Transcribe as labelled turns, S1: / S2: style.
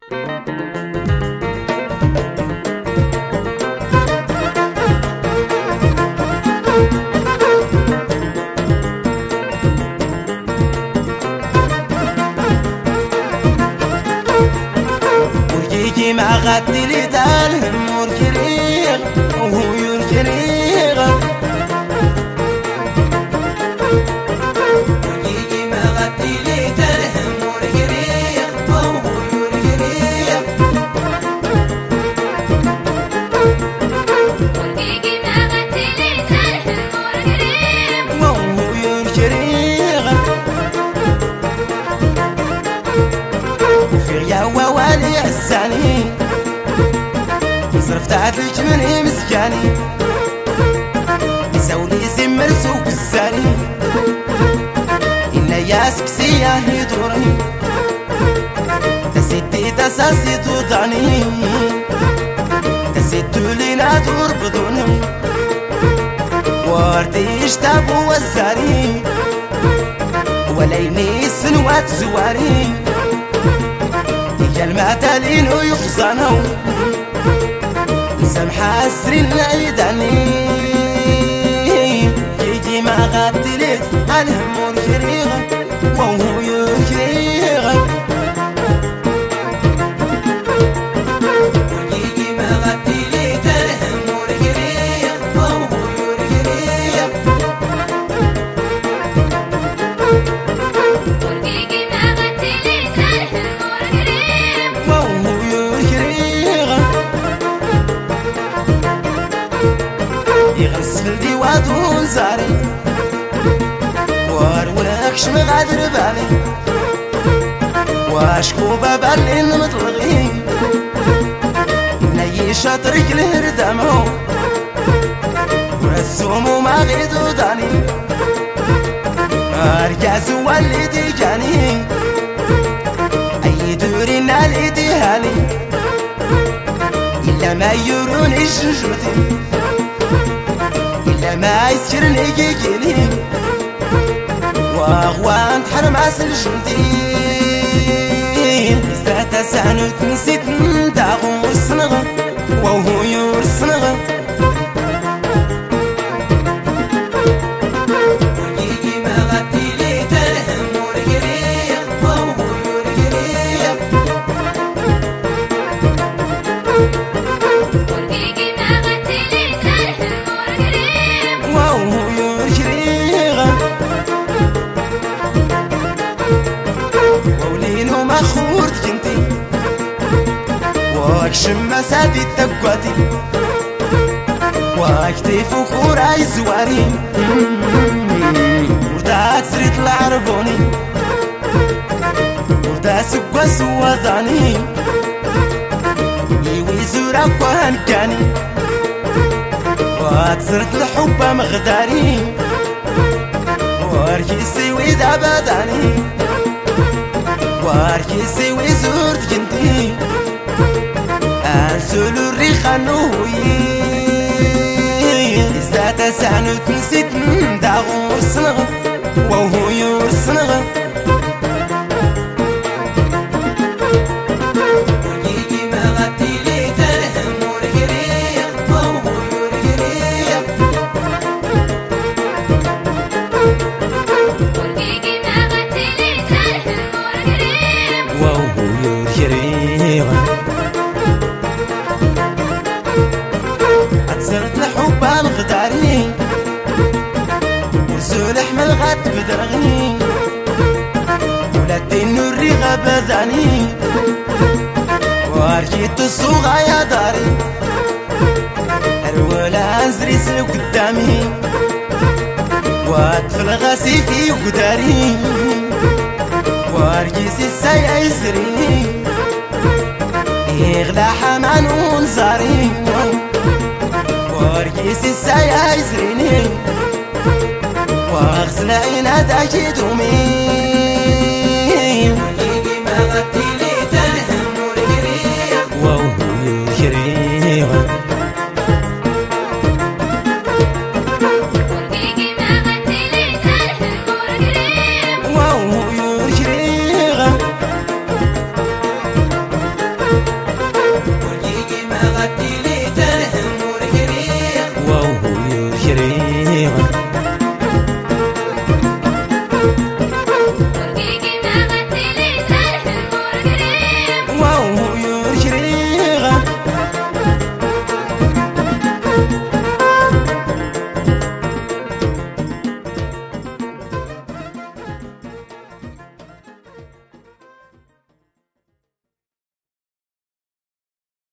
S1: ورجيجي مع غادي لي دالهم وركريغ وهو يركريغ ورجيجي مع غادي لي دالهم وركريغ وهو يركريغ
S2: ورجيجي مع غادي لي دالهم وركريغ
S1: وهو يركريغ في غياوة والي عزاني صرفت عدلك مني مسكاني يسولي زمر سوق الزاني إنا يا سكسية يدورني تسيدي تساسي توضعني تسيدو لينا دور بدوني وردي يشتابو وزاري وليني سنوات زواري كلمة لينو يخزنو سمحة سرين العيداني يجي مع غادي ليت الهم وركريغة وهو يركريغة ويجي مع غادي ليت الهم وركريغة وهو يركريغة
S2: ورجيجي مع غادي لي دالهم وركريغ
S1: وهو يركريغة يغسل دي وادون زاري وارولكش مغادر بالي واشكو بابالين مطلغي ني شاطرك الهردامو ورسومو ما غيدو داني ارجاز والدي جاني اي دوري نالي ديهاني الا ما يروني جنجمتي إلا ما يسكرني يجيني واغوان تحرم عسل جندي إذا تسعنت نسيت نداغو الصنغة وهو يور الصنغة ورجيجي ما غادي لي دالهم وركريغ وهو يركريغ
S2: ورجيجي مع غادي لي دالهم وركريغ
S1: وهو يركريغ وولينو ما خورتك انتي واكشم مسادي تقواتي واكتيف وخوراي زواري وردا تسريت العربوني وردا سقوا سواداني يوي زورا وهنكاني واتسرت الحب مغداري واركيسي ويدا بداني واركيسي ويزورت كنتي انسولو الريخة نوي إذا تسعنت نسيت نداغو الصنغة وهو يور الصنغة ورجيجي ما غادي لي دالهم وركريغ وهو يركريغ
S2: ورجيجي مع غادي لي دالهم وركريغ
S1: وهو يركريغ عتسرت الحب الغداري وسول احمل غاد بدرغني ولادي النوري غبزاني واركيت الصوغة يا داري الولا انزريس قدامي وادفل غسيفي وقداري واركيس السايا يسري يغلى حمان ونزاري واركيس السايا يسريني واغسل عينا داكي دومي ورجيجي ما غادي لي دالهم وركريغ وهو يركريغ
S2: ورجيجي مع غادي لي دالهم وركريغ
S1: وهو يركريغ السنة